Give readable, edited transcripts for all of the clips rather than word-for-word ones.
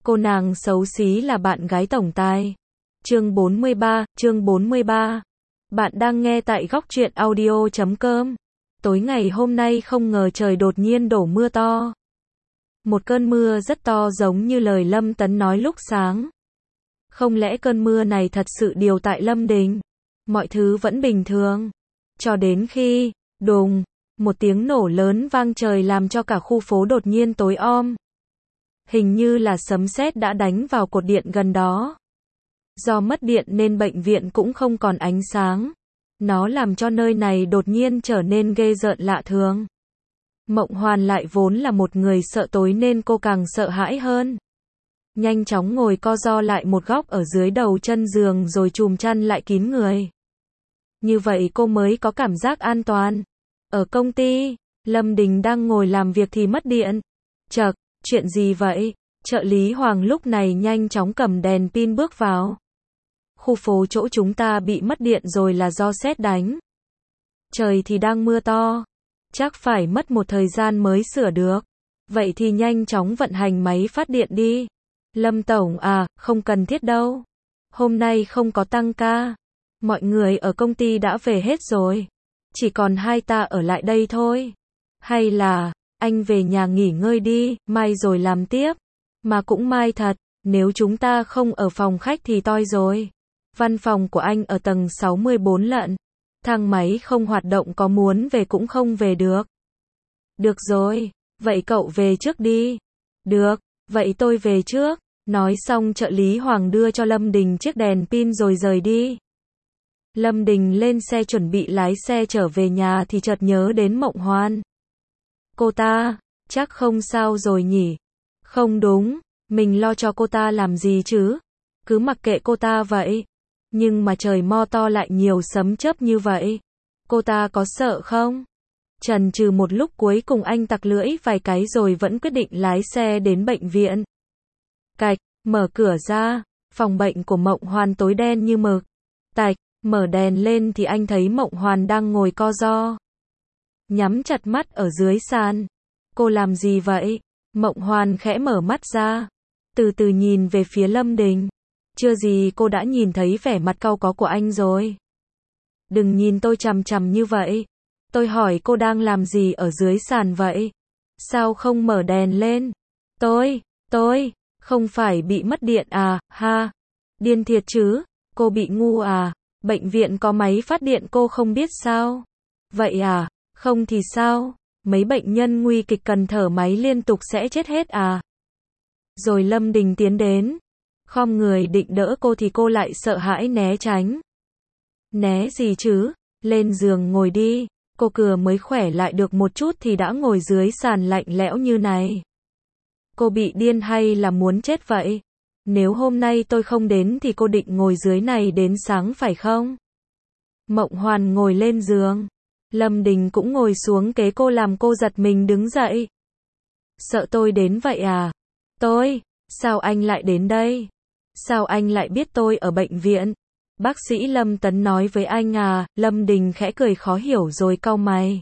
Cô nàng xấu xí là bạn gái tổng tài. Chương 43. Bạn đang nghe tại góc truyện audio.com. Tối ngày hôm nay không ngờ trời đột nhiên đổ mưa to. Một cơn mưa rất to giống như lời Lâm Tấn nói lúc sáng. Không lẽ cơn mưa này thật sự điều tại Lâm Đình? Mọi thứ vẫn bình thường. Cho đến khi, đùng, một tiếng nổ lớn vang trời làm cho cả khu phố đột nhiên tối om. Hình như là sấm sét đã đánh vào cột điện gần đó. Do mất điện nên bệnh viện cũng không còn ánh sáng. Nó làm cho nơi này đột nhiên trở nên ghê rợn lạ thường. Mộng Hoàn lại vốn là một người sợ tối nên cô càng sợ hãi hơn. Nhanh chóng ngồi co ro lại một góc ở dưới đầu chân giường rồi chùm chăn lại kín người. Như vậy cô mới có cảm giác an toàn. Ở công ty, Lâm Đình đang ngồi làm việc thì mất điện. Chậc, chuyện gì vậy? Trợ lý Hoàng lúc này nhanh chóng cầm đèn pin bước vào. Khu phố chỗ chúng ta bị mất điện rồi là do sét đánh. Trời thì đang mưa to. Chắc phải mất một thời gian mới sửa được. Vậy thì nhanh chóng vận hành máy phát điện đi. Lâm Tổng à, không cần thiết đâu. Hôm nay không có tăng ca. Mọi người ở công ty đã về hết rồi. Chỉ còn hai ta ở lại đây thôi. Hay là, anh về nhà nghỉ ngơi đi, mai rồi làm tiếp. Mà cũng mai thật, nếu chúng ta không ở phòng khách thì toi rồi. Văn phòng của anh ở tầng 64 lận. Thang máy không hoạt động, có muốn về cũng không về được. Được rồi, vậy cậu về trước đi. Được, vậy tôi về trước. Nói xong trợ lý Hoàng đưa cho Lâm Đình chiếc đèn pin rồi rời đi. Lâm Đình lên xe chuẩn bị lái xe trở về nhà thì chợt nhớ đến Mộng Hoàn. Cô ta, chắc không sao rồi nhỉ? Không đúng, mình lo cho cô ta làm gì chứ? Cứ mặc kệ cô ta vậy. Nhưng mà trời mo to lại nhiều sấm chớp như vậy. Cô ta có sợ không? Chần chừ một lúc cuối cùng anh tặc lưỡi vài cái rồi vẫn quyết định lái xe đến bệnh viện. Cạch, mở cửa ra, phòng bệnh của Mộng Hoàn tối đen như mực. Tạch, mở đèn lên thì anh thấy Mộng Hoàn đang ngồi co ro. Nhắm chặt mắt ở dưới sàn. Cô làm gì vậy? Mộng Hoàn khẽ mở mắt ra. Từ từ nhìn về phía Lâm Đình. Chưa gì cô đã nhìn thấy vẻ mặt cau có của anh rồi. Đừng nhìn tôi chằm chằm như vậy. Tôi hỏi cô đang làm gì ở dưới sàn vậy? Sao không mở đèn lên? Tôi, không phải bị mất điện à, ha? Điên thiệt chứ, cô bị ngu à? Bệnh viện có máy phát điện cô không biết sao? Vậy à, không thì sao? Mấy bệnh nhân nguy kịch cần thở máy liên tục sẽ chết hết à? Rồi Lâm Đình tiến đến. Khom người định đỡ cô thì cô lại sợ hãi né tránh. Né gì chứ? Lên giường ngồi đi. Cô vừa mới khỏe lại được một chút thì đã ngồi dưới sàn lạnh lẽo như này. Cô bị điên hay là muốn chết vậy? Nếu hôm nay tôi không đến thì cô định ngồi dưới này đến sáng phải không? Mộng Hoàn ngồi lên giường. Lâm Đình cũng ngồi xuống kế cô làm cô giật mình đứng dậy. Sợ tôi đến vậy à? Sao anh lại đến đây? Sao anh lại biết tôi ở bệnh viện? Bác sĩ Lâm Tấn nói với anh à? Lâm Đình khẽ cười khó hiểu rồi cau mày.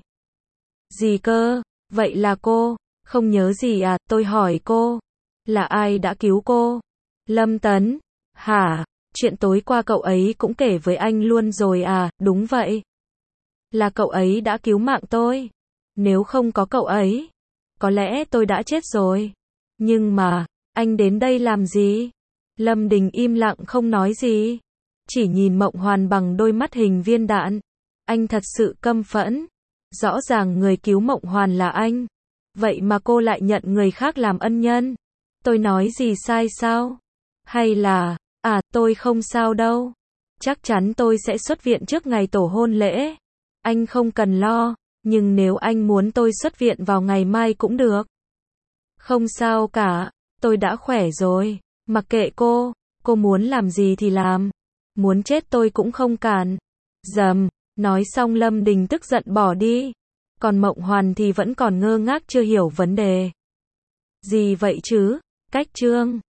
Gì cơ? Vậy là cô không nhớ gì à? Tôi hỏi cô, là ai đã cứu cô? Lâm Tấn, hả? Chuyện tối qua cậu ấy cũng kể với anh luôn rồi à? Đúng vậy. Là cậu ấy đã cứu mạng tôi. Nếu không có cậu ấy, có lẽ tôi đã chết rồi. Nhưng mà, anh đến đây làm gì? Lâm Đình im lặng không nói gì. Chỉ nhìn Mộng Hoàn bằng đôi mắt hình viên đạn. Anh thật sự căm phẫn. Rõ ràng người cứu Mộng Hoàn là anh. Vậy mà cô lại nhận người khác làm ân nhân. Tôi nói gì sai sao? Hay là, tôi không sao đâu. Chắc chắn tôi sẽ xuất viện trước ngày tổ hôn lễ. Anh không cần lo, nhưng nếu anh muốn tôi xuất viện vào ngày mai cũng được. Không sao cả, tôi đã khỏe rồi. Mặc kệ cô muốn làm gì thì làm. Muốn chết tôi cũng không cản. Dầm, nói xong Lâm Đình tức giận bỏ đi. Còn Mộng Hoàn thì vẫn còn ngơ ngác chưa hiểu vấn đề. Gì vậy chứ? Cách chương